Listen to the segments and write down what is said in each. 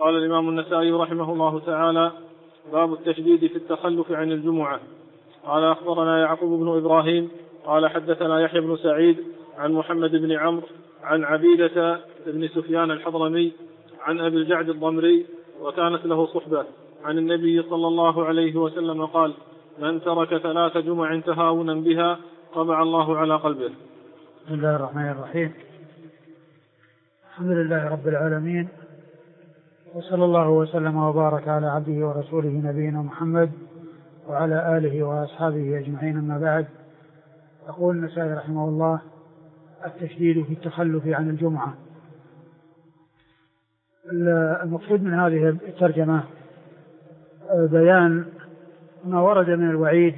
قال الإمام النسائي رحمه الله تعالى: باب التشديد في التخلف عن الجمعة. قال أخبرنا يعقوب بن إبراهيم قال حدثنا يحيى بن سعيد عن محمد بن عمرو عن عبيدة بن سفيان الحضرمي عن أبي الجعد الضمري وكانت له صحبة عن النبي صلى الله عليه وسلم قال: من ترك 3 جمع تهاونا بها طبع الله على قلبه. بسم الله الرحمن الرحيم. الحمد لله رب العالمين، وصلى الله وسلم وبارك على عبده ورسوله نبينا محمد وعلى آله وأصحابه أجمعين، أما بعد. يقول النسائي رحمه الله: التشديد في التخلف عن الجمعة. المقصود من هذه الترجمة بيان ما ورد من الوعيد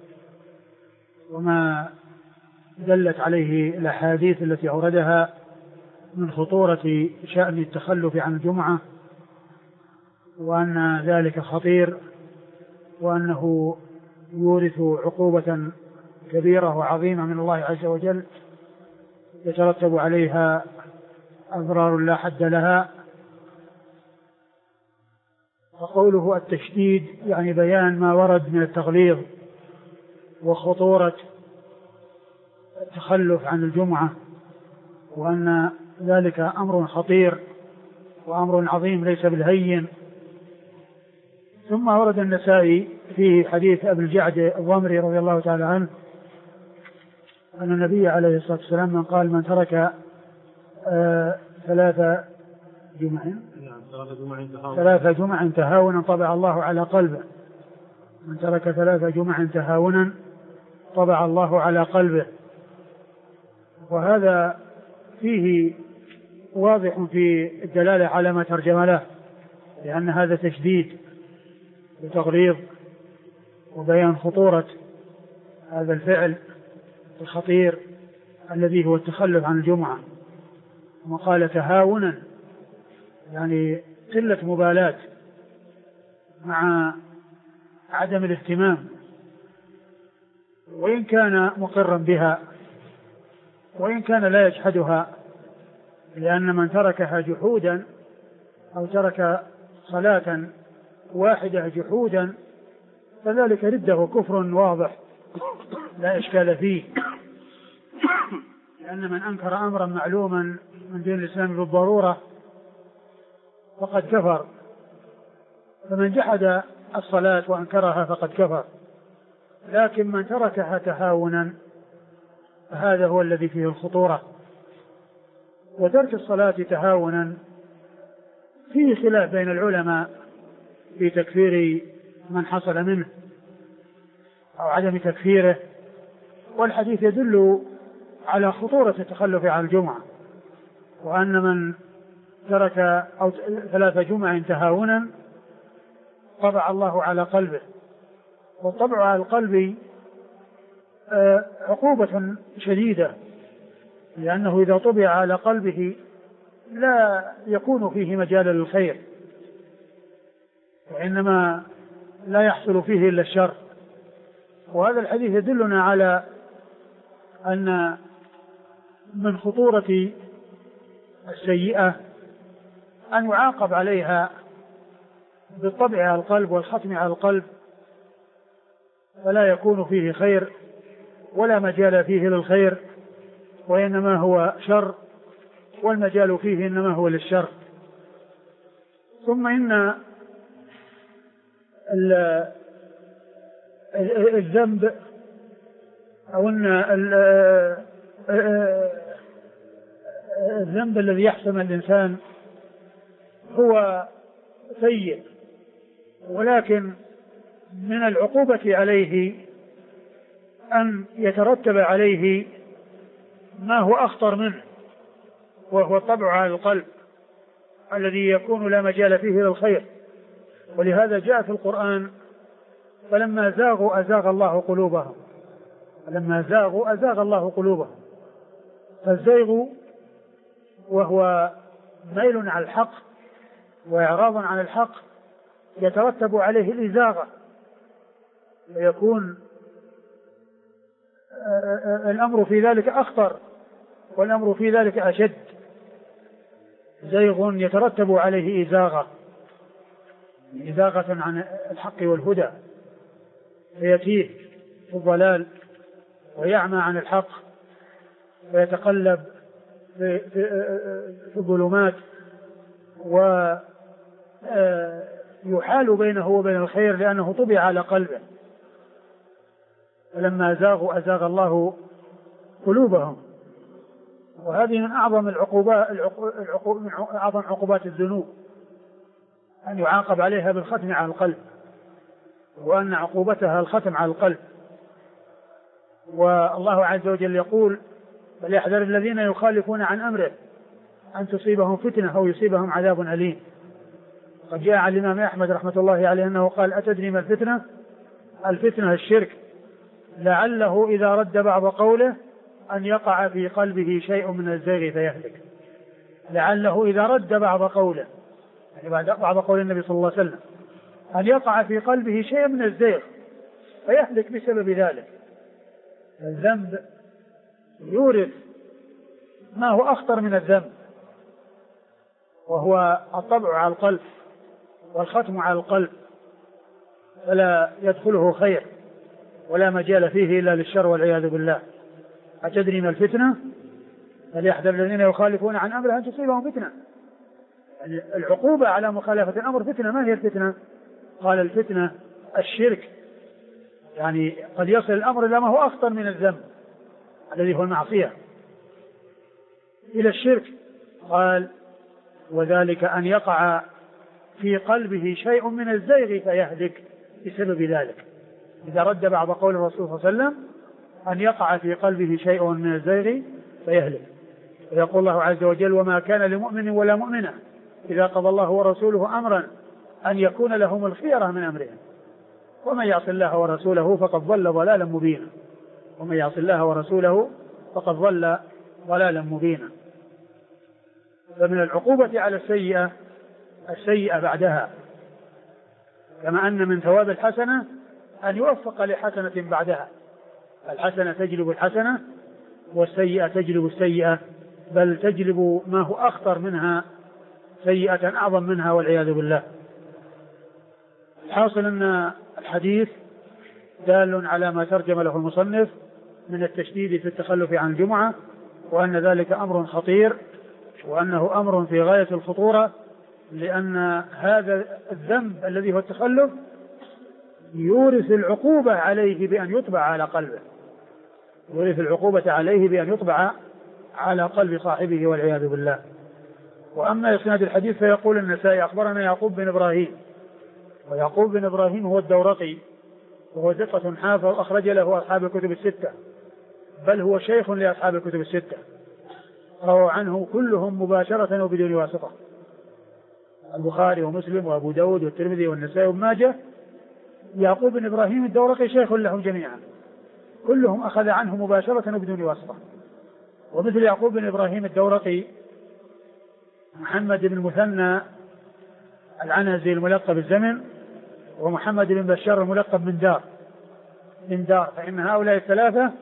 وما دلت عليه الأحاديث التي أوردها من خطورة شأن التخلف عن الجمعة، وأن ذلك خطير، وأنه يورث عقوبة كبيرة وعظيمة من الله عز وجل يترتب عليها أضرار لا حد لها. وقوله التشديد يعني بيان ما ورد من التغليظ وخطورة التخلف عن الجمعة، وأن ذلك أمر خطير وأمر عظيم ليس بالهين. ثم ورد النسائي في حديث أبي الجعد الضمري رضي الله تعالى عنه أن النبي عليه الصلاة والسلام من قال: من ترك 3 جمع تهاونا طبع الله على قلبه. من ترك 3 جمع تهاونا طبع الله على قلبه. وهذا فيه واضح في الدلالة على ما ترجم له، لأن هذا تشديد وتغليظ وبيان خطورة هذا الفعل الخطير الذي هو التخلف عن الجمعة. وقال تهاونا يعني قلة مبالاة مع عدم الاهتمام، وإن كان مقرا بها وإن كان لا يجحدها، لأن من تركها جحودا أو ترك صلاة واحدة جحودا فذلك رده كفر واضح لا إشكال فيه، لأن من أنكر أمرا معلوما من دين الإسلام بالضرورة فقد كفر، فمن جحد الصلاة وأنكرها فقد كفر. لكن من تركها تهاونا فهذا هو الذي فيه الخطورة. وترك الصلاة تهاونا فيه خلاف بين العلماء في تكفير من حصل منه أو عدم تكفيره، والحديث يدل على خطورة التخلف عن الجمعة، وأن من ترك 3 جمع تهاونا طبع الله على قلبه. والطبع على القلب عقوبة شديدة، لأنه إذا طبع على قلبه لا يكون فيه مجال للخير، وإنما لا يحصل فيه إلا الشر. وهذا الحديث يدلنا على أن من خطورة السيئة أن يعاقب عليها بالطبع على القلب والختم على القلب، فلا يكون فيه خير ولا مجال فيه للخير، وإنما هو شر، والمجال فيه إنما هو للشر. ثم إن الذنب أو أن الذنب الذي يحسم الإنسان هو سيء، ولكن من العقوبة عليه أن يترتب عليه ما هو أخطر منه، وهو الطبع على القلب الذي يكون لا مجال فيه للخير. ولهذا جاء في القرآن: فلما زاغوا أزاغ الله قلوبهم. فلما زاغوا أزاغ الله قلوبهم. فالزيغ وهو ميل عن الحق وإعراض عن الحق يترتب عليه الإزاغة، ويكون الأمر في ذلك أخطر والأمر في ذلك أشد. زيغ يترتب عليه إزاغة إزاغة عن الحق والهدى فيتيه في الضلال ويعمى عن الحق ويتقلب في الظلمات ويحال بينه وبين الخير لأنه طبع على قلبه. فلما زاغوا أزاغ الله قلوبهم. وهذه من أعظم أعظم عقوبات الذنوب أن يعاقب عليها بالختم على القلب، وأن عقوبتها الختم على القلب. والله عز وجل يقول: فليحذر الذين يخالفون عن أمره أن تصيبهم فتنة أو يصيبهم عذاب أليم. قد جاء عن الإمام أحمد رحمة الله عليه أنه قال: أتدري ما الفتنة؟ الفتنة الشرك، لعله إذا رد بعض قوله أن يقع في قلبه شيء من الزيغ فيهلك. لعله إذا رد بعض قوله، يعني بعض قول النبي صلى الله عليه وسلم، أن يقع في قلبه شيء من الزيغ فيهلك بسبب ذلك. الذنب يورث ما هو أخطر من الذنب، وهو الطبع على القلب والختم على القلب، فلا يدخله خير ولا مجال فيه إلا للشر والعياذ بالله. أتدري ما الفتنة؟ فليحذر الذين يخالفون عن أمره أن تصيبهم فتنة. يعني العقوبة على مخالفة الأمر فتنة. ما هي الفتنة؟ قال: الفتنة الشرك، يعني قد يصل الأمر إلى ما هو أخطر من الذنب الذي هو المعصية، إلى الشرك. قال: وذلك أن يقع في قلبه شيء من الزيغ فيهلك بسبب ذلك. إذا رد بعض قول الرسول صلى الله عليه وسلم أن يقع في قلبه شيء من الزيغ فيهلك. ويقول الله عز وجل: وما كان لمؤمن ولا مؤمنة إذا قضى الله ورسوله أمرا أن يكون لهم الخيرة من أمرهم ومن يعص الله ورسوله فقد ضل ضلالا مبينا. ومن يعص الله ورسوله فقد ضل ضلالا مبينا. فمن العقوبة على السيئة بعدها، كما أن من ثواب الحسنة أن يوفق لحسنة بعدها. الحسنة تجلب الحسنة والسيئة تجلب السيئة، بل تجلب ما هو أخطر منها، سيئة أعظم منها والعياذ بالله. الحاصل أن الحديث دال على ما ترجم له المصنف من التشديد في التخلف عن الجمعة، وأن ذلك أمر خطير، وأنه أمر في غاية الخطورة، لأن هذا الذنب الذي هو التخلف يورث العقوبة عليه بأن يطبع على قلبه، يورث العقوبة عليه بأن يطبع على قلب صاحبه والعياذ بالله. وأما إسناد الحديث فيقول النسائي: أخبرنا يعقوب بن إبراهيم. ويعقوب بن إبراهيم هو الدورقي، وهو ثقة حافظ أخرج له أصحاب الكتب الستة، بل هو شيخ لأصحاب الكتب الستة، رووا عنه كلهم مباشرة وبدون واسطة: البخاري ومسلم وأبو داود والترمذي والنسائي وابن ماجه. يعقوب بن إبراهيم الدورقي شيخ لهم جميعا، كلهم أخذ عنه مباشرة وبدون واسطة. ومثل يعقوب بن إبراهيم الدورقي محمد بن المثنى العنزي الملقب بالزمن، ومحمد بن بشار الملقب من دار، فإن هؤلاء الثلاثة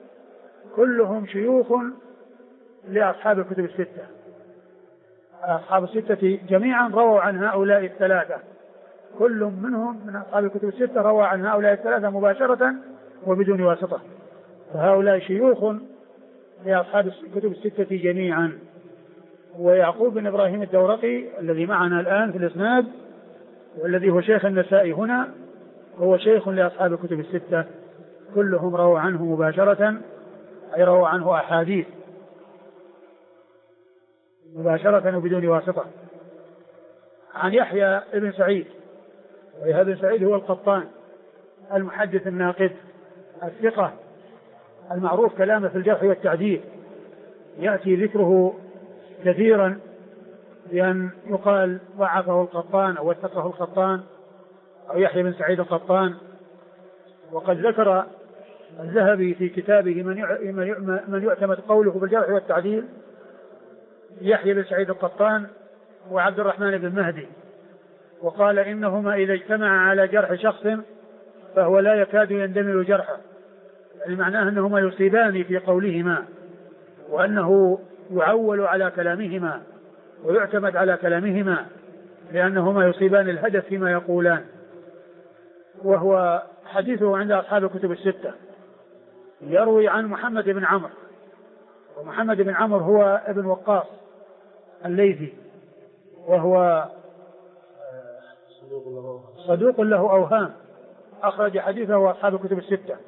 كلهم شيوخ لأصحاب الكتب الستة. أصحاب الستة جميعا رووا عن هؤلاء الثلاثة، كل منهم من أصحاب الكتب الستة روى عن هؤلاء الثلاثة مباشرة وبدون واسطة، فهؤلاء شيوخ لأصحاب الكتب الستة جميعا. ويعقوب بن إبراهيم الدورقي الذي معنا الآن في الإسناد والذي هو شيخ النسائي هنا هو شيخ لأصحاب الكتب الستة، كلهم رووا عنه مباشرة، أي رووا عنه أحاديث مباشرة وبدون واسطة. عن يحيى بن سعيد، ويحيى بن سعيد هو القطان المحدث الناقد الثقة المعروف كلامه في الجرح والتعديل، يأتي ذكره كثيرا بأن يقال ضعفه القطان أو وثقه القطان أو يحيى بن سعيد القطان. وقد ذكر الذهبي في كتابه من يعتمد قوله بالجرح والتعديل يحيى بن سعيد القطان وعبد الرحمن بن مهدي، وقال إنهما إذا اجتمعا على جرح شخص فهو لا يكاد يندمل جرحه، يعني معناه أنهما يصيبان في قولهما، وأنه يعول على كلامهما ويعتمد على كلامهما، لأنهما يصيبان الهدف فيما يقولان. وهو حديثه عند أصحاب الكتب الستة. يروي عن محمد بن عمرو، ومحمد بن عمرو هو ابن وقاص الليثي، وهو صدوق له أوهام، أخرج حديثه أصحاب الكتب الستة.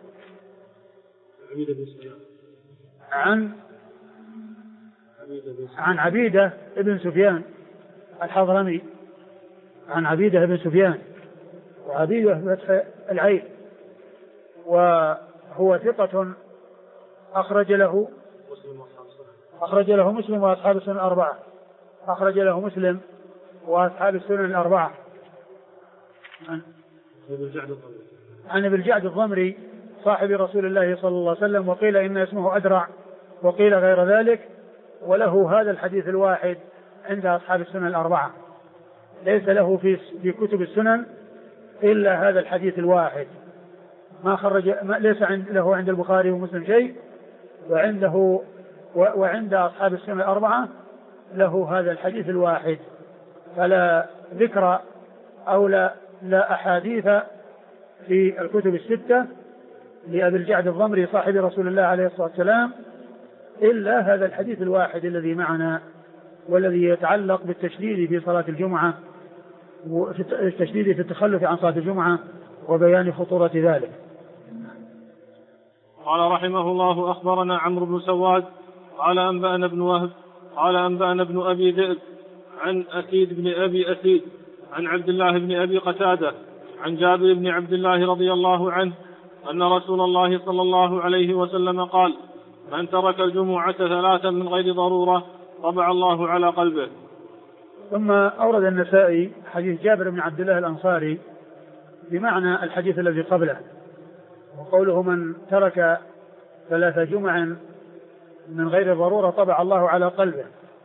عن عبيدة ابن سفيان الحضرمي، عن عبيدة ابن سفيان، وعبيدة بفتح العين، وهو ثقة أخرج له مسلم وأصحاب السنن الأربعة. أخرج له مسلم وأصحاب السنن الأربعة. عن ابن الجعد الضمري صاحب رسول الله صلى الله عليه وسلم، وقيل إن اسمه أدرع، وقيل غير ذلك، وله هذا الحديث الواحد عند أصحاب السنن الأربعة. ليس له في كتب السنن إلا هذا الحديث الواحد، ليس له عند البخاري ومسلم شيء، وعند أصحاب السنن الأربعة له هذا الحديث الواحد. فلا ذكر أو لا أحاديث في الكتب الستة لأبي الجعد الضمري صاحب رسول الله عليه الصلاة والسلام إلا هذا الحديث الواحد الذي معنا، والذي يتعلق بالتشديد في صلاة الجمعة، والتشديد في التخلف عن صلاة الجمعة وبيان خطورة ذلك. قال رحمه الله: أخبرنا عمرو بن سواد قال أنبأنا ابن وهب قال أنبأنا ابن أبي ذئب عن أسيد بن أبي أسيد عن عبد الله بن أبي قتادة عن جابر بن عبد الله رضي الله عنه أن رسول الله صلى الله عليه وسلم قال: من ترك الجمعة 3 من غير ضرورة طبع الله على قلبه. ثم أورد النسائي حديث جابر بن عبد الله الأنصاري بمعنى الحديث الذي قبله، وقوله: من ترك 3 جمع من غير ضرورة طبع الله على قلبه.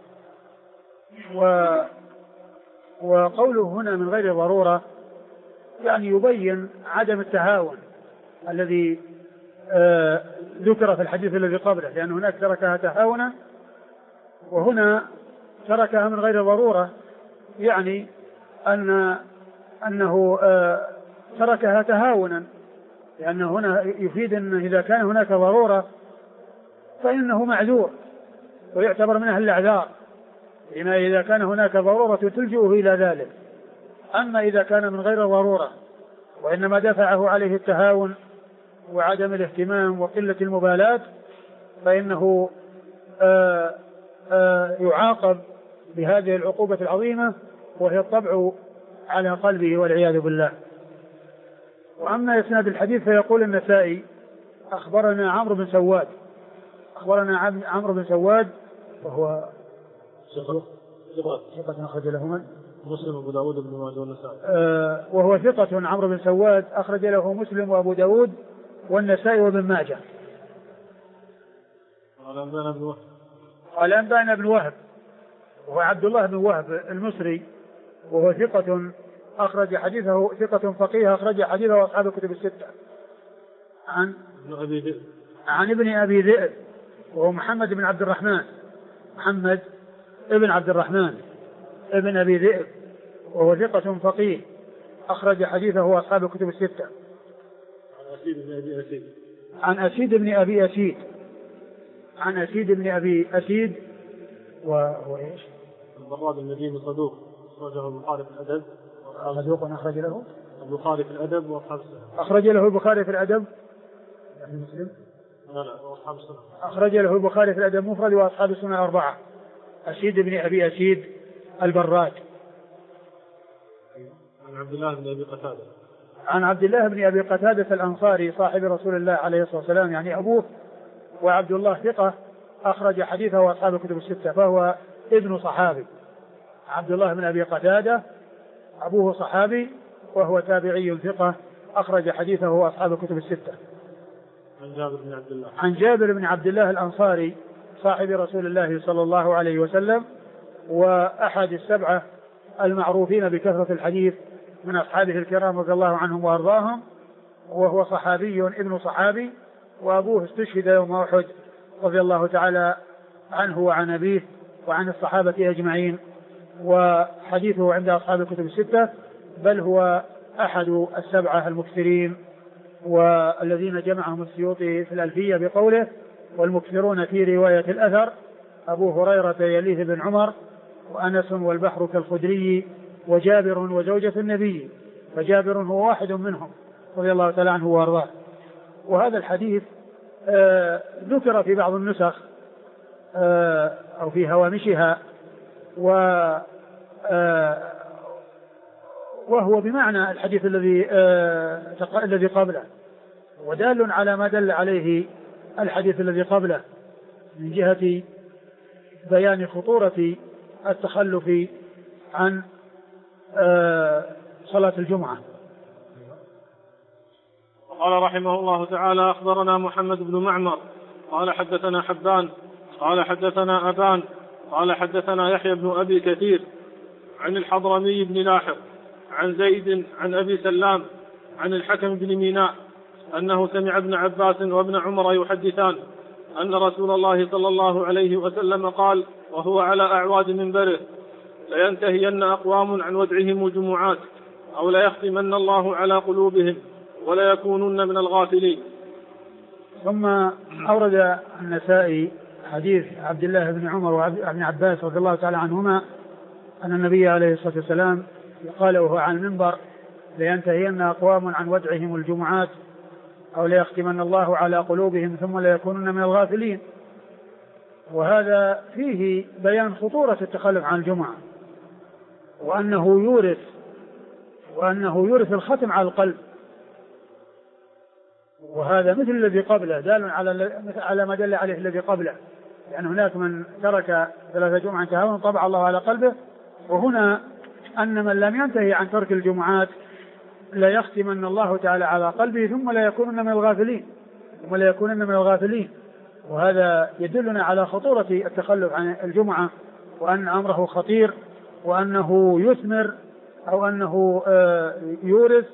وقوله هنا من غير ضرورة يعني يبين عدم التهاون الذي ذكر في الحديث الذي قبله، لأن هناك تركها تهاونا، وهنا تركها من غير ضرورة، يعني أنه تركها تهاونا، لأنه هنا يفيد أن إذا كان هناك ضرورة فإنه معذور ويعتبر من أهل الأعذار، لما إذا كان هناك ضرورة تلجئه إلى ذلك. أما إذا كان من غير ضرورة وإنما دفعه عليه التهاون وعدم الاهتمام وقلة المبالاة، فإنه يعاقب بهذه العقوبة العظيمة، وهي الطبع على قلبه والعياذ بالله. وأما إسناد الحديث فيقول النسائي: أخبرنا عمرو بن سواد. أخبرنا عمرو بن سواد وهو ثقة أخرج له من؟ مسلم وأبو داود بن ماجه والنسائي. وهو ثقة عمرو بن سواد أخرج له مسلم وأبو داود والنسائي وابن ماجه. قال أنبأنا ابن وهب وهو عبد الله بن وهب المصري، وهو ثقة أخرج حديثه، ثقة فقيه أخرج حديثه أصحاب الكتب الستة. عن ابن أبي ذئب وهو محمد بن عبد الرحمن، محمد ابن عبد الرحمن ابن أبي ذئب، وهو ثقة فقيه أخرج حديثه أصحاب الكتب الستة. عن أسيد بن أبي أسيد، عن أسيد بن أبي أسيد وهو إيش؟ البراد المديني صدوق أخرجه البخاري في الأدب. صدوق أخرج له البخاري في الأدب وأصحاب السنة. أخرج له البخاري في الأدب يعني مسلم؟ لا وأصحاب السنة. أخرج له البخاري في الأدب مفرد وأصحاب السنة الأربعة. أسيد بن أبي أسيد البراد. عن عبد الله بن أبي قتادة. عن عبد الله بن أبي قتادة الأنصاري صاحب رسول الله عليه الصلاة والسلام، يعني أبوه، وعبد الله ثقة أخرج حديثه أصحاب الكتب الستة، فهو ابن صحابي. عبد الله بن أبي قتادة أبوه صحابي وهو تابعي ثقة أخرج حديثه أصحاب الكتب الستة. عن جابر بن عبد الله. عن جابر بن عبد الله الأنصاري صاحب رسول الله صلى الله عليه وسلم، وأحد السبعة المعروفين بكثرة الحديث من أصحابه الكرام رضي الله عنهم وأرضاهم، وهو صحابي ابن صحابي، وأبوه استشهد يوم أحد رضي الله تعالى عنه وعن أبيه وعن الصحابة أجمعين وحديثه عند أصحاب الكتب الستة، بل هو أحد السبعة المكثرين والذين جمعهم السيوطي في الألفية بقوله: والمكثرون في رواية الأثر أبو هريرة يليه بن عمر وأنس والبحر كالخدري وجابر وزوجة النبي، فجابر هو واحد منهم رضي الله تعالى عنه وارضاه. وهذا الحديث ذكر في بعض النسخ أو في هوامشها، وهو بمعنى الحديث الذي قبله، ودال على ما دل عليه الحديث الذي قبله من جهة بيان خطورة التخلف عن صلاة الجمعة. قال رحمه الله تعالى: أخبرنا محمد بن معمر قال حدثنا حبان قال حدثنا أبان قال حدثنا يحيى بن أبي كثير عن الحضرمي بن لاحق عن زيد عن أبي سلام عن الحكم بن ميناء أنه سمع ابن عباس وابن عمر يحدثان أن رسول الله صلى الله عليه وسلم قال وهو على أعواد منبره: لينتهين أقوام عن ودعهم الجمعات أو ليختمن الله على قلوبهم ولا يكونن من الغافلين. ثم أورد النسائي حديث عبد الله بن عمر وابن عباس رضي الله تعالى عنهما أن النبي عليه الصلاة والسلام قال وهو على المنبر: لينتهين أقوام عن ودعهم الجمعات أو ليختمن الله على قلوبهم ثم لا يكونن من الغافلين. وهذا فيه بيان خطورة التخلف عن الجمعة، وأنه يورث الختم على القلب، وهذا مثل الذي قبله دال على ما دل عليه الذي قبله، لأن هناك من ترك 3 جمعة تهاون طبع الله على قلبه، وهنا أن من لم ينتهي عن ترك الجمعات لا يختمن الله تعالى على قلبه ثم لا يكونن من الغافلين. وهذا يدلنا على خطورة التخلف عن الجمعة، وأن أمره خطير، وأنه يثمر أو أنه يورث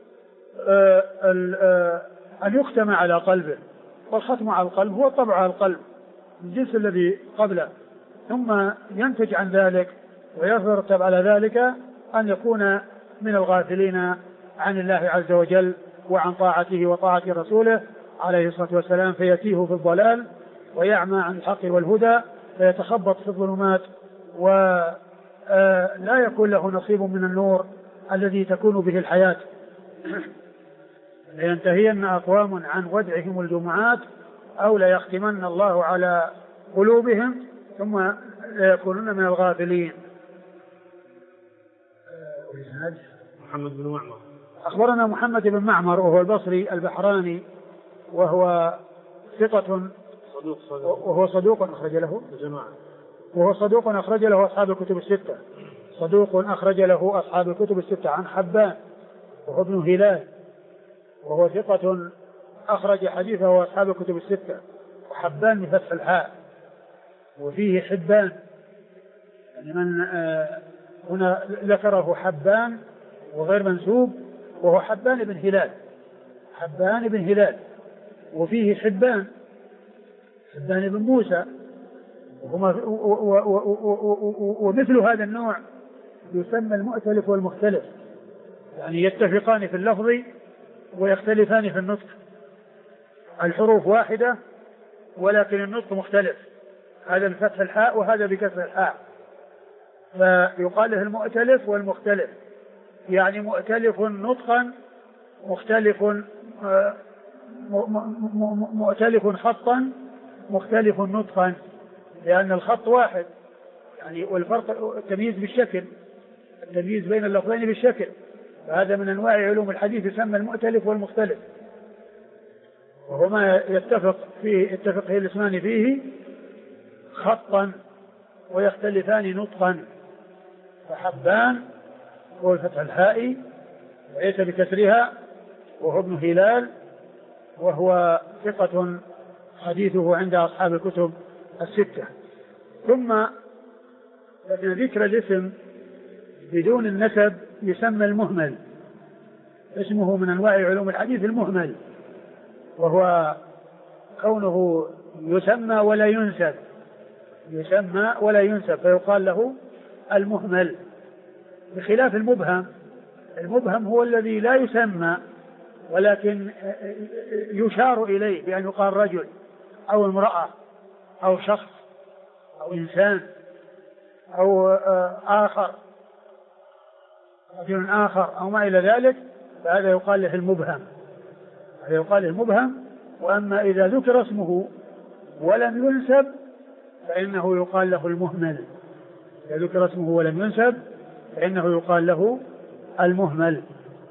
أن يختم على قلبه، والختم على القلب هو الطبع على القلب من جنس الذي قبله، ثم ينتج عن ذلك ويترتب على ذلك أن يكون من الغافلين عن الله عز وجل وعن طاعته وطاعة رسوله عليه الصلاة والسلام، فيتيه في الضلال ويعمى عن الحق والهدى، فيتخبط في الظلمات ولا يكون له نصيب من النور الذي تكون به الحياة. لينتهين أقوام عن ودعهم الجمعات أو ليختمن الله على قلوبهم ثم لا يكونون من الغافلين. محمد بن معمر أخبرنا محمد بن معمر وهو البصري البحراني، وهو صدوق أخرج له جماعة، وهو صدوق أخرج له أصحاب الكتب الستة، صدوق أخرج له أصحاب الكتب الستة. عن حبان وهو ابن هلال وهو ثقة أخرج حديثه أصحاب الكتب الستة، وحبان بفتح الحاء وفيه حبان، يعني من هنا ذكره حبان وغير منسوب، وهو حبان بن هلال، وفيه حبان بن موسى، ومثل هذا النوع يسمى المؤتلف والمختلف، يعني يتفقان في اللفظ ويختلفان في النطق، الحروف واحدة ولكن النطق مختلف، هذا بفتح الحاء وهذا بكسر الحاء، فيقال له المؤتلف والمختلف، يعني مؤتلف نطقا مؤتلف خطا مختلف نطقا، لأن الخط واحد يعني، والفرق التمييز بالشكل، التمييز بين اللفظين بالشكل، فهذا من أنواع علوم الحديث يسمى المؤتلف والمختلف، وهو ما يتفق فيه الاسمان فيه خطا ويختلفان نطقا. فحبان هو الفتح الحائي وليس بكسرها، وهو ابن هلال، وهو ثقة حديثه عند أصحاب الكتب الستة. ثم ذكر الاسم بدون النسب يسمى المهمل، اسمه من أنواع علوم الحديث المهمل، وهو كونه يسمى ولا ينسب، فيقال له المهمل، بخلاف المبهم. المبهم هو الذي لا يسمى ولكن يشار إليه بأن يقال رجل أو امرأة أو شخص أو إنسان أو آخر، رجل آخر أو ما إلى ذلك، فهذا يقال له المبهم. هذا يقال له المبهم. وأما إذا ذكر اسمه ولم ينسب فإنه يقال له المهمل. إذا ذكر اسمه ولم ينسب فإنه يقال له المهمل.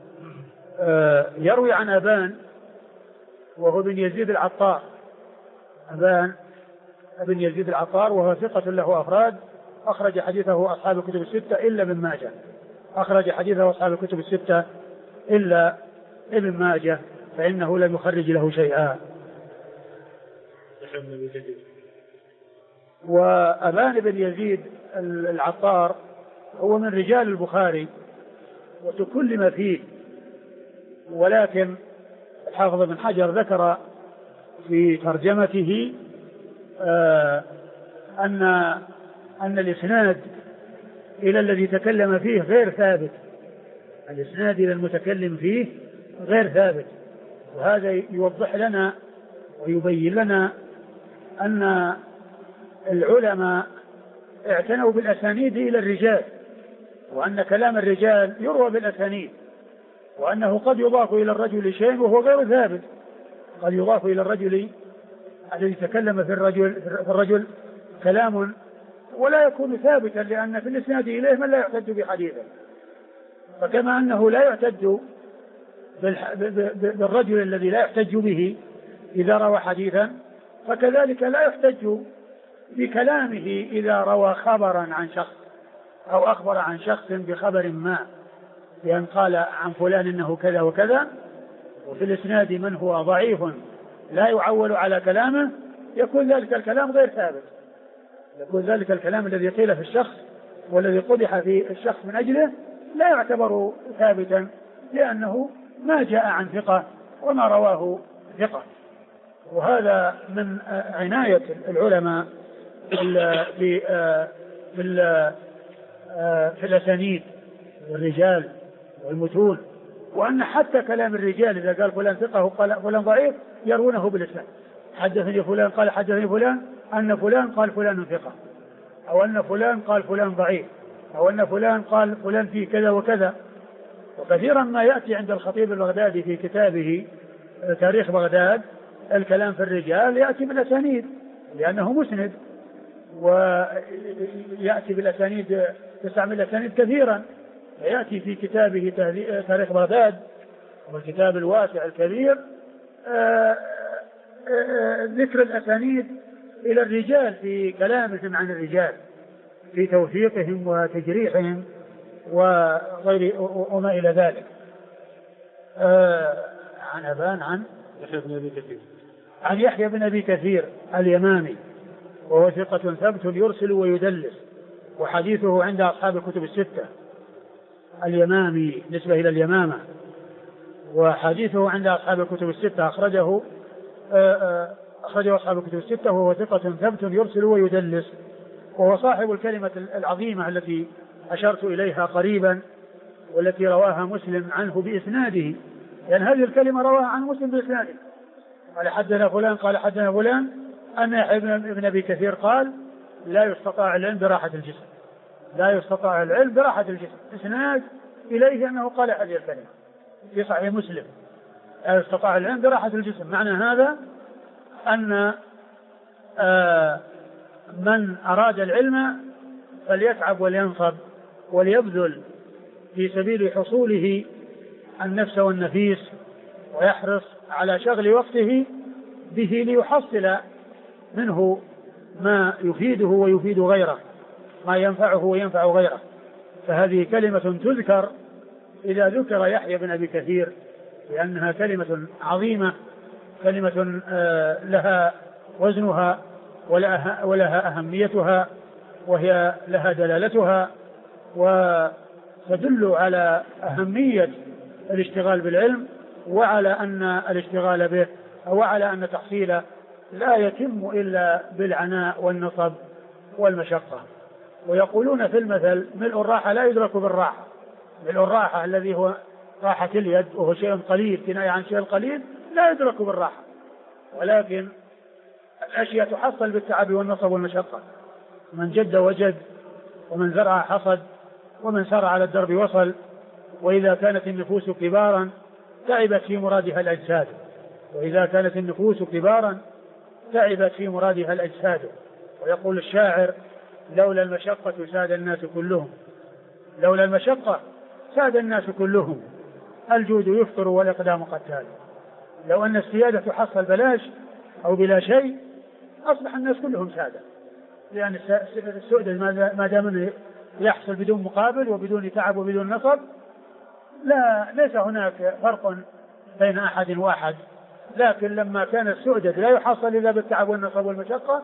يروي عن أبان وهو بن يزيد العطار. أبان بن يزيد العطار وهو ثقة له أفراد، أخرج حديثه أصحاب الكتب الستة إلا ابن ماجه. أخرج حديثه أصحاب الكتب الستة إلا ابن ماجه، فإنه لم يخرج له شيئا. وأبان بن يزيد العطار هو من رجال البخاري وتكلم فيه، ولكن الحافظ بن حجر ذكر في ترجمته أن الإسناد إلى الذي تكلم فيه غير ثابت. الإسناد إلى المتكلم فيه غير ثابت. وهذا يوضح لنا ويبين لنا أن العلماء اعتنوا بالأسانيد إلى الرجال، وأن كلام الرجال يروى بالأسانيد، وأنه قد يضاف إلى الرجل شيء وهو غير ثابت. قد يضاف إلى الرجل الذي تكلم في الرجل كلام ولا يكون ثابتا، لأن في الإسناد إليه من لا يعتد بحديثه. فكما أنه لا يعتد بالرجل الذي لا يحتج به إذا روى حديثا، فكذلك لا يحتج بكلامه إذا روى خبرا عن شخص أو أخبر عن شخص بخبر ما، لأن قال عن فلان إنه كذا وكذا، وفي الإسناد من هو ضعيف لا يعول على كلامه، يكون ذلك الكلام غير ثابت. يكون ذلك الكلام الذي قيل في الشخص والذي قدح في الشخص من أجله لا يعتبر ثابتا، لأنه ما جاء عن ثقة وما رواه ثقة. وهذا من عناية العلماء في الأسانيد والرجال والمتون، وأن حتى كلام الرجال إذا قال فلان ثقة وقال فلان ضعيف يرونه بالإسناد. حدثني فلان قال حدثني فلان أن فلان قال فلان ثقة، أو أن فلان قال فلان ضعيف، أو أن فلان قال فلان فيه كذا وكذا. وكثيرا ما يأتي عند الخطيب البغدادي في كتابه تاريخ بغداد الكلام في الرجال يأتي بالأسانيد لأنه مسند، ويأتي بالأسانيد، يستعمل الأسانيد كثيرا. يأتي في كتابه تاريخ بغداد والكتاب الواسع الكبير ذكر الأسانيد إلى الرجال في كلامهم عن الرجال، في توثيقهم وتجريحهم وغير وما إلى ذلك. عن أبان عن يحيى بن أبي كثير اليمامي، وهو ثقة ثبت يرسل ويدلس، وحديثه عند أصحاب الكتب الستة. اليمامي نسبة إلى اليمامة، وحديثه عند أصحاب الكتب الستة أخرجه أصحاب الكتب الستة، وهو ثقة ثبت يرسل ويدلس، وهو صاحب الكلمة العظيمة التي أشرت إليها قريبا، والتي رواها مسلم عنه بإسناده، لأن هذه الكلمة رواها عن مسلم بإسناده. قال حدثنا فلان قال حدثنا فلان أن يحيى بن أبي كثير قال لا يستطاع العلم براحة الجسم، لا يستطاع العلم براحة الجسم، إسناد إليه أنه قال هذه الكلمة في صحيح مسلم، لا يستطاع العلم براحة الجسم. معنى هذا أن من أراد العلم فليتعب ولينصب وليبذل في سبيل حصوله النفس والنفيس، ويحرص على شغل وقته به ليحصل منه ما يفيده ويفيد غيره، ما ينفعه وينفع غيره. فهذه كلمة تذكر إذا ذكر يحيى بن أبي كثير، لأنها كلمة عظيمة، كلمة لها وزنها ولها أهميتها، وهي لها دلالتها، وتدل على أهمية الاشتغال بالعلم، وعلى أن الاشتغال به وعلى أن تحصيله لا يتم إلا بالعناء والنصب والمشقة. ويقولون في المثل ملء الراحة لا يدرك بالراحة. ملء الراحة الذي هو راحة اليد وهو شيء قليل، كناية عن شيء قليل، لا يدرك بالراحة، ولكن الأشياء تحصل بالتعب والنصب والمشقة. من جد وجد، ومن زرع حصد، ومن سار على الدرب وصل. وإذا كانت النفوس كبارا تعبت في مرادها الأجساد. وإذا كانت النفوس كبارا تعبت في مرادها الأجساد. ويقول الشاعر: لولا المشقة ساد الناس كلهم. لولا المشقة ساد الناس كلهم، الجود يفطر والإقدام قتال. لو أن السيادة تحصل بلاش أو بلا شيء أصبح الناس كلهم سادة، لأن السؤدد ما دام يحصل بدون مقابل وبدون تعب وبدون نصب ليس هناك فرق بين أحد وأحد. لكن لما كان السؤدد لا يحصل إلا بالتعب والنصب والمشقة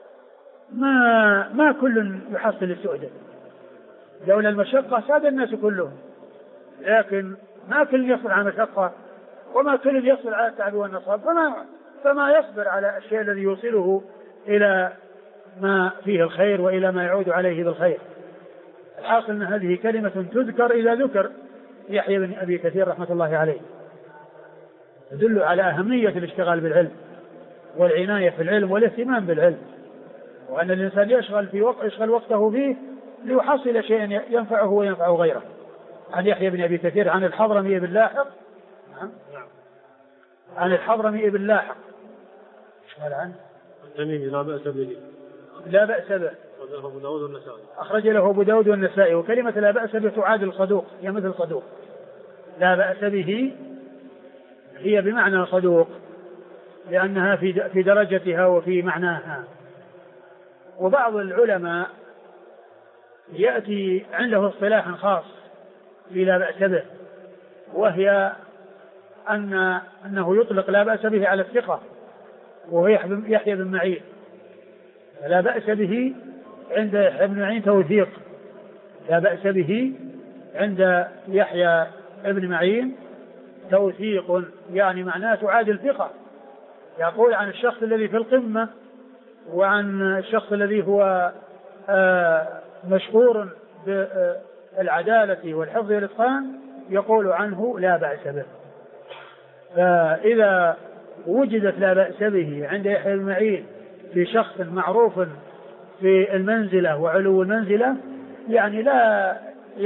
ما كل يحصل السؤدد. لولا المشقة ساد الناس كلهم، لكن ما كل يصبر على المشقة وما كل يصبر على التعب والنصب، فما يصبر على الشيء الذي يوصله إلى ما فيه الخير وإلى ما يعود عليه بالخير. الحاصل أن هذه كلمة تذكر إذا ذكر يحيى بن أبي كثير رحمة الله عليه، تدل على أهمية الاشتغال بالعلم والعناية في العلم والاهتمام بالعلم، وأن الإنسان يشغل وقته فيه ليحصل شيئا ينفعه وينفع غيره. عن يحيى بن أبي كثير عن الحضرمي بن لاحق، عن الحضرمي بن لاحق قال عنه التميمي لا بأس به. لا بأس به أخرج له أبو داود والنسائي. وكلمة لا بأس به تعادل الصدوق، هي مثل صدوق. لا بأس به هي بمعنى صدوق لأنها في درجتها وفي معناها. وبعض العلماء يأتي عنده اصطلاح خاص في لا بأس به، وهي أنه يطلق لا بأس به على الثقة وهو يحيى بن معين. لا بأس به عند يحيى بن معين توثيق. لا بأس به عند يحيى بن معين توثيق، يعني معناه تعادل ثقة. يقول عن الشخص الذي في القمة وعن الشخص الذي هو مشهور بالعدالة والحفظ والإتقان يقول عنه لا بأس به. فإذا وجدت لا بأس به عند يحيى بن معين في شخص معروف في المنزلة وعلو المنزلة، يعني لا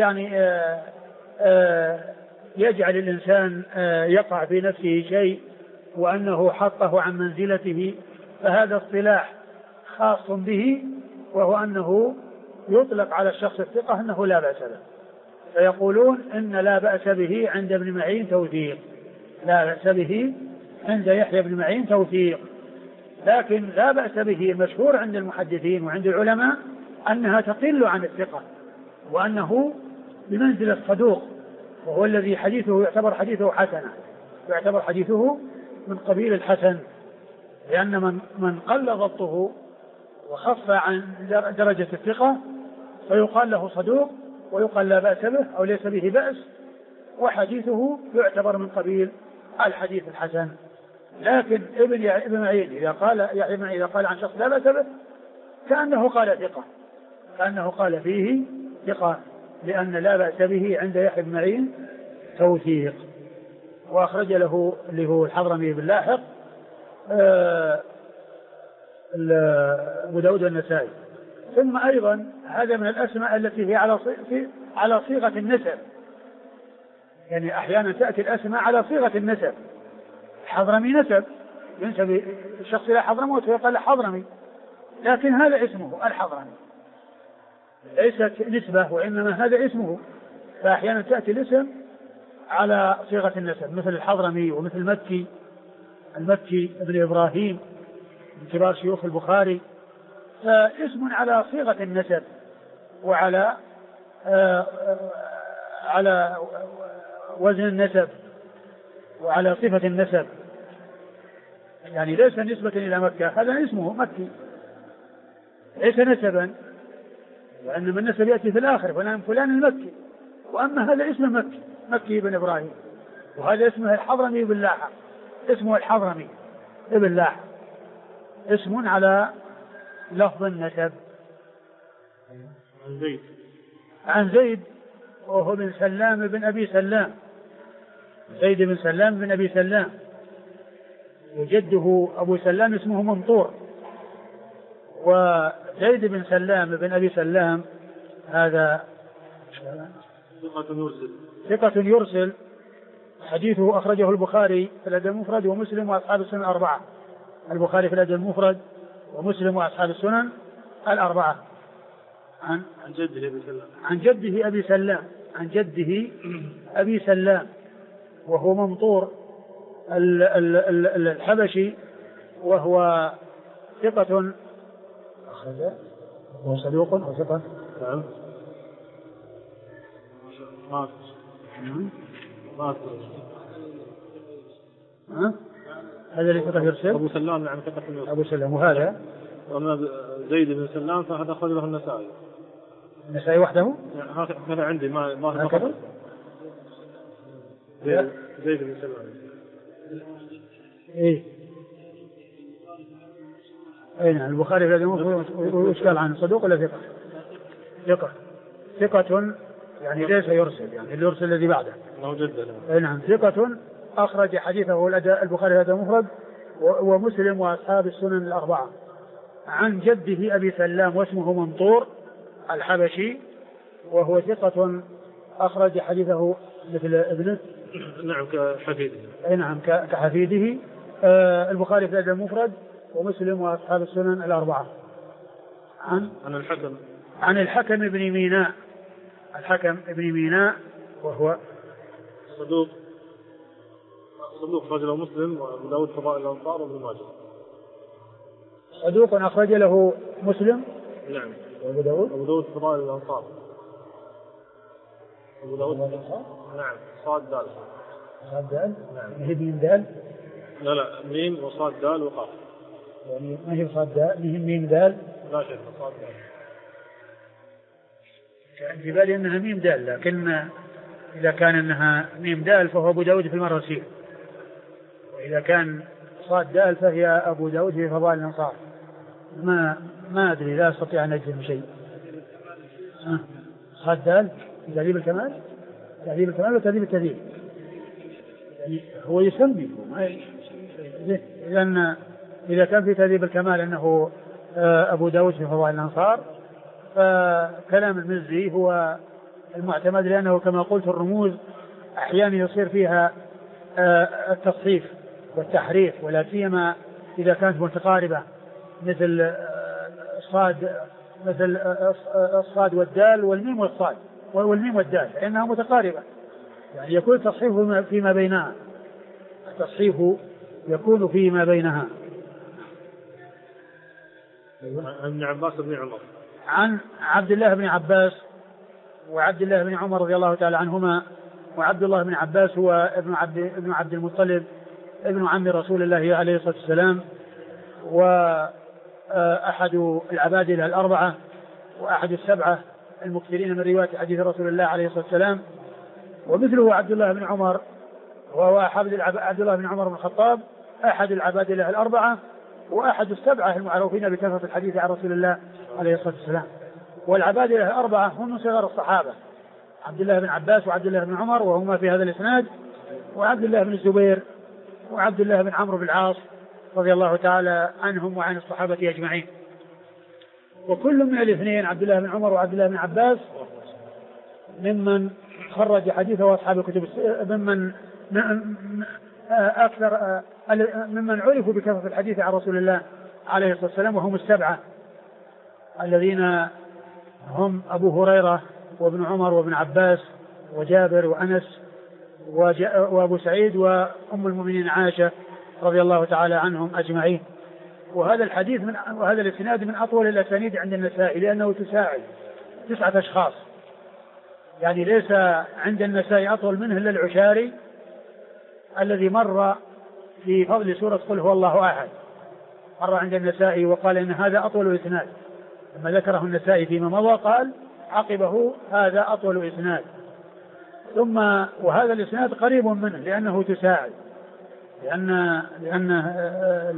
يجعل الإنسان يقع في نفسه شيء وأنه حطه عن منزلته، فهذا اصطلاح خاص به، وهو أنه يطلق على الشخص الثقة أنه لا بأس به. فيقولون إن لا بأس به عند ابن معين توثيق. لا بأس به عند يحيى بن معين توثيق. لكن لا بأس به مشهور عند المحدثين وعند العلماء أنها تقل عن الثقة، وأنه بمنزلة صدوق، وهو الذي حديثه يعتبر حديثه حسنا، يعتبر حديثه من قبيل الحسن، لأن من قل ضبطه وخف عن درجة الثقة فيقال له صدوق ويقال لا بأس به أو ليس به بأس، وحديثه يعتبر من قبيل الحديث الحسن. لكن ابن معين إذا قال عن شخص لا بأس به كأنه قال ثقة، كأنه قال فيه ثقة، لأن لا بأس به عند يحيى بن معين توثيق. وأخرج له اللي هو الحضرمي بن لاحق أبو داود النسائي. ثم أيضا هذا من الأسماء التي هي على صيغة النسب، يعني أحيانا تأتي الأسماء على صيغة النسب. الحضرمي نسب ينسب الشخص إلى حضرموت ويقال له حضرمي، لكن هذا اسمه الحضرمي ليست نسبة، وإنما هذا اسمه. فأحيانا تأتي الاسم على صيغة النسب مثل الحضرمي ومثل المكي ابن إبراهيم من كبار شيوخ البخاري، فاسم على صيغة النسب وعلى على وزن النسب وعلى صفة النسب، يعني ليس نسبة إلى مكة، هذا اسمه مكي ليس نسبا، وإنما النسب يأتي في الآخر فلان المكي، وأما هذا اسم مكي بن إبراهيم، وهذا اسمه الحضرمي بن لاحق، اسمه الحضرمي بن لاحق، اسم على لفظ النسب. عن زيد وهو بن سلام بن أبي سلام، زيد بن سلام بن أبي سلام، وجده أبو سلام اسمه منطور. وزيد بن سلام بن أبي سلام هذا ثقة يرسل، حديثه أخرجه البخاري في الأدب المفرد ومسلم وأصحاب السنن الأربعة. البخاري في الأدب المفرد ومسلم وأصحاب السنن الأربعة. عن جده أبي سلام، عن جده أبي سلام وهو منطور الحبشي، وهو ثقة هو صدوق وثقة. نعم. هذا اللي ثقة يرسل أبو سلام. نعم ثقة يرسل أبو سلام. وهذا وأما زيد بن سلام فهذا أخرجه النسائي. النسائي وحده؟ هذا عندي ما هكذا. زيد بن سلام. إيه نعم. البخاري الذي وش قال عنه؟ صدوق ولا ثقة؟ ثقة يعني ليس يرسل، يعني اللي يرسل الذي بعده. نعم ثقة أخرج حديثه البخاري هذا المفرد ومسلم وأصحاب السنن الأربعة. عن جده أبي سلام واسمه منطور الحبشي، وهو ثقة أخرج حديثه مثل ابنه. نعم كحفيده. نعم كحفيده. البخاري في الأدب المفرد ومسلم وأصحاب السنن الأربعة. عن الحكم بن ميناء، الحكم بن ميناء وهو صدوق رجل مسلم وأبو داود فضائل الأنصار وابن ماجه. صدوق أخرج له مسلم. نعم. وأبو داود فضائل الأنصار. أبو داود. نعم. صاد دال. نعم. هي ميم دال. لا ميم وصاد دال وقاف. يعني ما هي صاد دال، هي ميم دال. لا شيء صاد دال. كان في بالي أنها ميم دال، لكن إذا كان أنها ميم دال فهو أبو داود في المراسيل، وإذا كان صاد دال فهي أبو داود في فضائل الأنصار. ما أدري، لا أستطيع أن أجزم شيء. صاد دال تهذيب الكمال وتهذيب التهذيب، يعني هو يسمي. إذا كان في تهذيب الكمال أنه أبو داود في فضائل الأنصار، فكلام المزي هو المعتمد، لأنه كما قلت الرموز أحيانا يصير فيها التصحيف والتحريف، ولا سيما إذا كانت متقاربة مثل الصاد والدال والميم والدال، لأنها متقاربة، يعني يكون التصحيف فيما بينها. التصحيف يكون فيما بينها. عن عباس بن عمر. عن عبد الله بن عباس وعبد الله بن عمر رضي الله تعالى عنهما. وعبد الله بن عباس هو ابن عبد المطلب ابن عم رسول الله عليه الصلاة والسلام، وأحد العبادلة الأربعة، وأحد السبعة المكثرين من رواية حديث رسول الله عليه الصلاة والسلام. ومثله عبد الله بن عمر، وهو عبد الله بن عمر بن الخطاب، أحد العبادلة الأربعة وأحد السبعة المعروفين بكثرة الحديث عن رسول الله عليه الصلاة والسلام. والعبادلة الأربعة هم من صغار الصحابة، عبد الله بن عباس وعبد الله بن عمر وهما في هذا الإسناد، وعبد الله بن الزبير وعبد الله بن عمرو بن العاص رضي الله تعالى عنهم وعن الصحابة أجمعين. وكل من الاثنين عبد الله بن عمر وعبد الله بن عباس ممن خرج حديثه أصحاب الكتب، ممن عرفوا بكثرة الحديث عن رسول الله عليه الصلاة والسلام، وهم السبعة الذين هم أبو هريرة وابن عمر وابن عباس وجابر وأنس وأبو سعيد وأم المؤمنين عائشة رضي الله تعالى عنهم أجمعين. وهذا الحديث وهذا الإسناد من أطول الأسانيد عند النسائي، لأنه تساعد 9 أشخاص، يعني ليس عند النسائي أطول منه إلا العشاري الذي مر في فضل سورة قل هو الله أحد، مر عند النسائي وقال إن هذا أطول إسناد، لما ذكره النسائي فيما مضى قال عقبه هذا أطول إسناد. ثم وهذا الإسناد قريب منه لأنه تساعد، لأن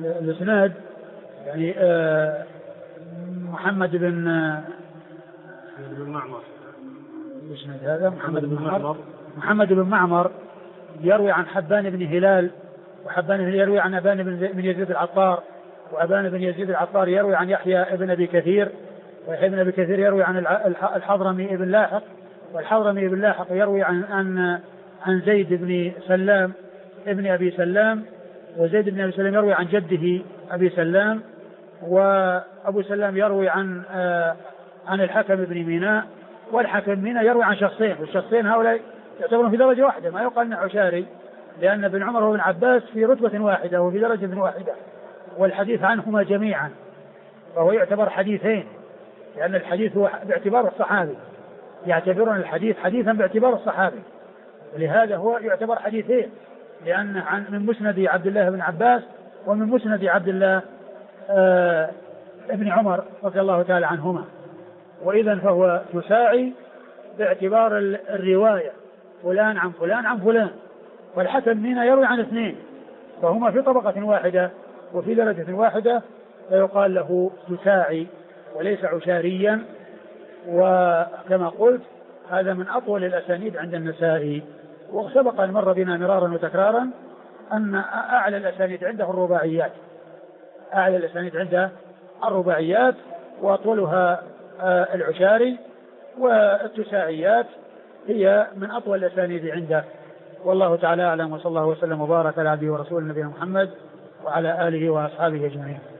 الإسناد يعني محمد بن بن معمر. هذا محمد بن معمر يروي عن حبان بن هلال، وحبان بن يروي عن أبان بن يزيد العطار، وأبان بن يزيد العطار يروي عن يحيى بن أبي كثير، ويحيى بن أبي كثير يروي عن الحضرمي بن لاحق، والحضرمي بن لاحق يروي عن زيد بن سلام ابن أبي سلام، وزيد بن أبي سلام يروي عن جده أبي سلام، وأبو سلام يروي عن الحكم بن ميناء، والحكم ميناء يروي عن شخصين، والشخصين هؤلاء يعتبرون في درجة واحدة، ما يقال انه عشاري، لأن ابن عمر وابن عباس في رتبة واحدة وفي درجة واحدة، والحديث عنهما جميعا، فهو يعتبر حديثين، لأن الحديث هو باعتبار الصحابي، يعتبرون الحديث حديثا باعتبار الصحابي، ولهذا هو يعتبر حديثين، لأن من مسند عبد الله بن عباس ومن مسند عبد الله ابن عمر رضي الله تعالى عنهما. وإذا فهو تساعي باعتبار الرواية، فلان عن فلان عن فلان، والحكم ميناء يروي عن اثنين، فهما في طبقة واحدة وفي درجة واحدة، فيقال له تساعي وليس عشاريا. وكما قلت هذا من أطول الأسانيد عند النسائي، وسبق أن مر بنا مرارا وتكرارا أن أعلى الأسانيد عنده الرباعيات، أعلى الأسانيد عنده الرباعيات، وأطولها العشاري، والتساعيات هي من أطول الأسانيد عنده. والله تعالى أعلم، وصلى الله وسلم وبارك على عبده ورسوله نبينا محمد وعلى آله وأصحابه أجمعين.